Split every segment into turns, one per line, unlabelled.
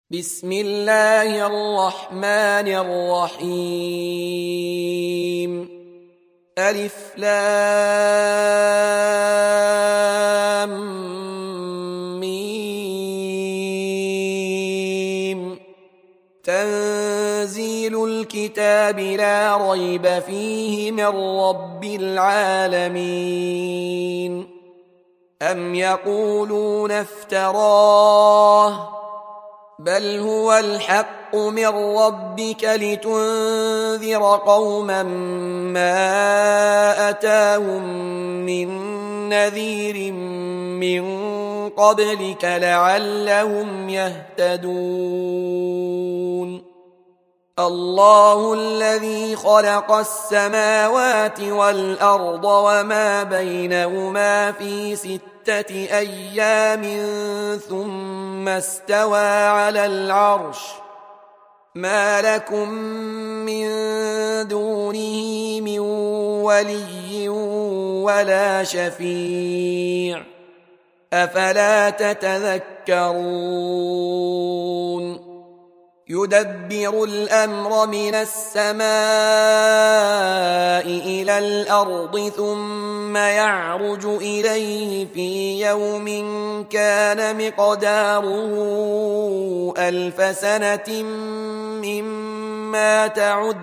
بسم الله الرحمن الرحيم. ألف لام ميم. تنزيل الكتاب لا ريب فيه من رب العالمين. أم يقولون افتراه بل هو الحق من ربك لتنذر قوما ما أتاهم من نذير من قبلك لعلهم يهتدون. الله الذي خلق السماوات والأرض وما بينهما في 6 أيام ثم استوى على العرش. ما لكم من دونه من ولي ولا شفيع أفلا تتذكرون. يدبر الأمر من السماء إلى الأرض ثم يعرج إليه في يوم كان مقداره 1000 سنة مما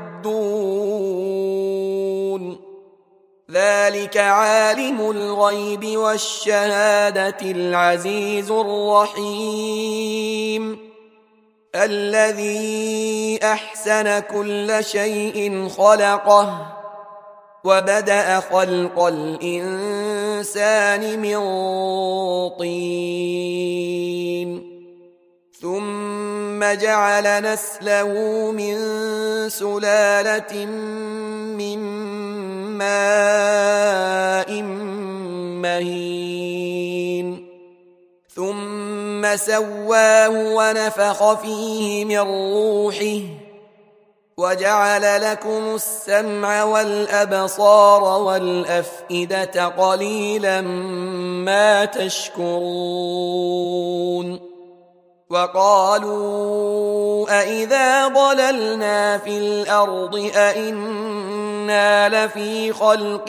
تعدون. ذلك عالم الغيب والشهادة العزيز الرحيم الذي أحسن كل شيء خلقه وبدأ خلق الإنسان من طين ثم جعل نسله من سلالة من ماء مهين ثم سواه ونفخ فيه من روحه وجعل لكم السمع والأبصار والأفئدة قليلا ما تشكرون. وقالوا أإذا ضللنا في الأرض أإنا لفي خلق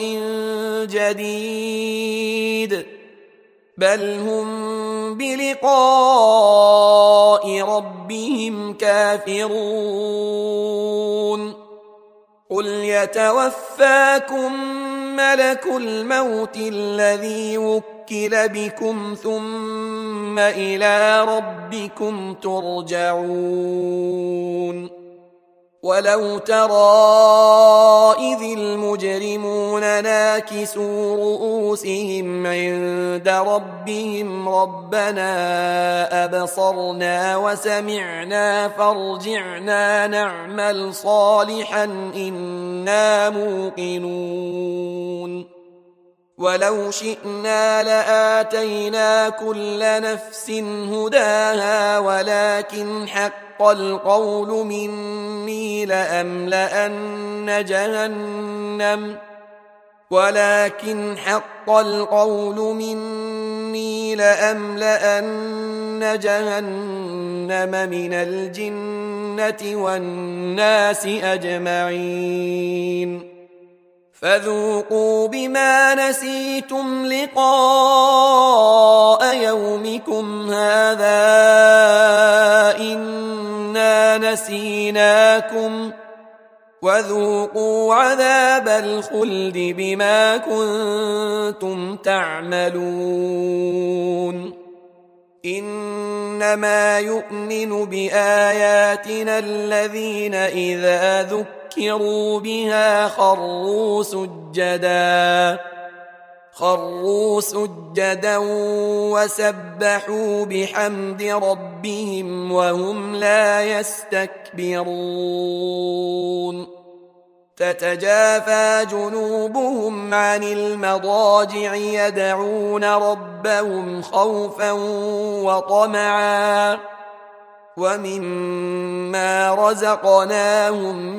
جديد بل هم بلقاء ربهم كافرون. قل يتوفاكم ملك الموت الذي وكل بكم ثم إلى ربكم ترجعون. ولو ترى إذ المجرمون ناكسوا رؤوسهم عند ربهم ربنا أبصرنا وسمعنا فارجعنا نعمل صالحا إنا موقنون. ولو شئنا لآتينا كل نفس هداها ولكن حق القول مني لأملأن جهنم من الجنة والناس أجمعين. فذوقوا بما نسيتم لقاء يومكم هذا إنا نسيناكم وذوقوا عذاب الخلد بما كنتم تعملون. إنما يؤمن بآياتنا الذين إذا ذكروا بها خروا سجدا وسبحوا بحمد ربهم وهم لا يستكبرون. تتجافى جنوبهم عن المضاجع يدعون ربهم خوفا وطمعا ومما رزقناهم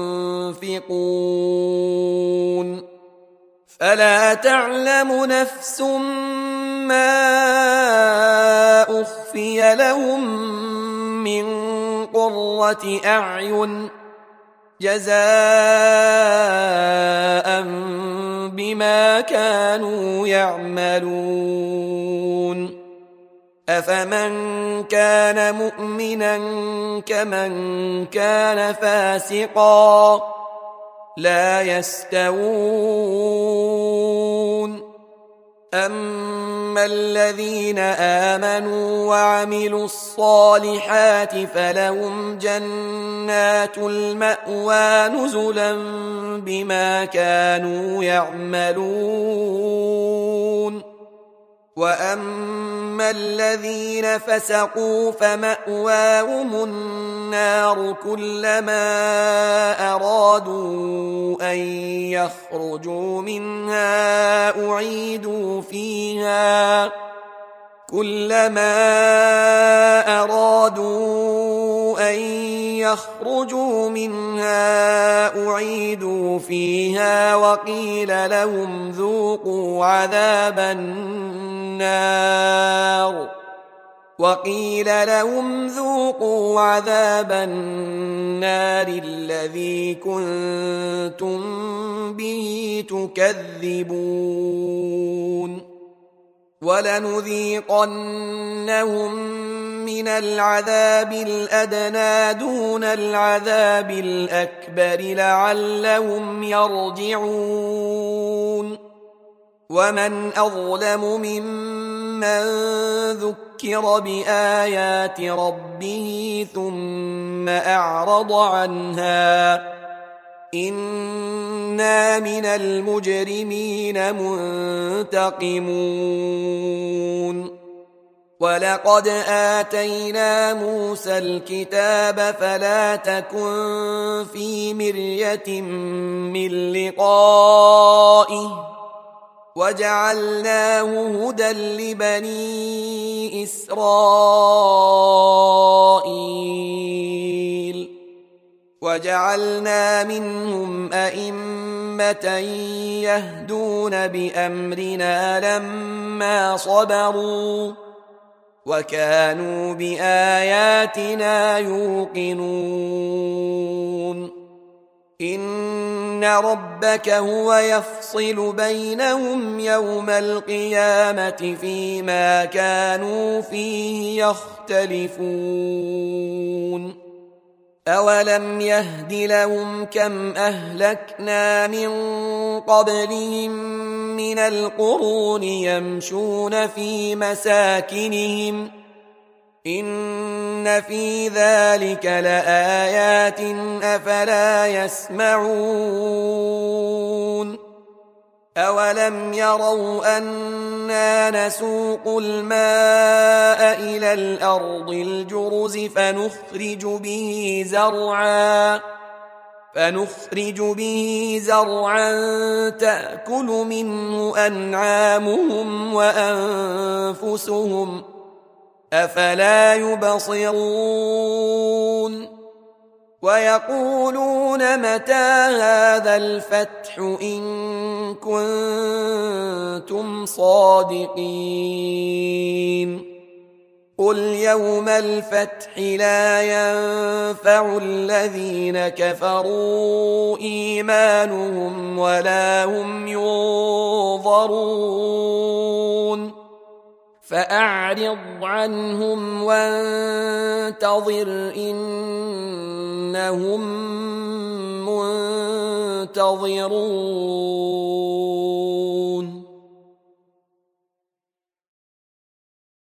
ينفقون. فلا تعلم نفس ما أخفي لهم من قرة أعين جزاء بما كانوا يعملون أفمن كان مؤمنا كمن كان فاسقا لا يستوون أما الذين آمنوا وعملوا الصالحات فلهم جنات المأوى نزلا بما كانوا يعملون وأما الذين فسقوا فمأواهم النار كلما أرادوا أن يخرجوا منها أعيدوا فيها وقيل لهم ذوقوا عذاب النار الذي كنتم به تكذبون ولنذيقنهم من العذاب الأدنى دون العذاب الأكبر لعلهم يرجعون ومن أظلم ممن ذكر بآيات ربه ثم أعرض عنها إنا من المجرمين منتقمون ولقد آتينا موسى الكتاب فلا تكن في مرية من لقائه وجعلناه هدى لبني إسرائيل وجعلنا منهم أئمة يهدون بأمرنا لما صبروا وكانوا بآياتنا يوقنون إن ربك هو يفصل بينهم يوم القيامة فيما كانوا فيه يختلفون أولم يهد لهم كم أهلكنا من قبلهم من القرون يمشون في مساكنهم إن في ذلك لآيات أفلا يسمعون أولم يروا أنا نسوق الماء إلى الأرض الجرز فنخرج به زرعا تأكل منه أنعامهم وأنفسهم أفلا يبصرون ويقولون متى هذا الفتح إن كنتم صادقين قل يوم الفتح لا ينفع الذين كفروا إيمانهم ولا هم ينظرون فأعرض عنهم وانتظر إنهم منتظرون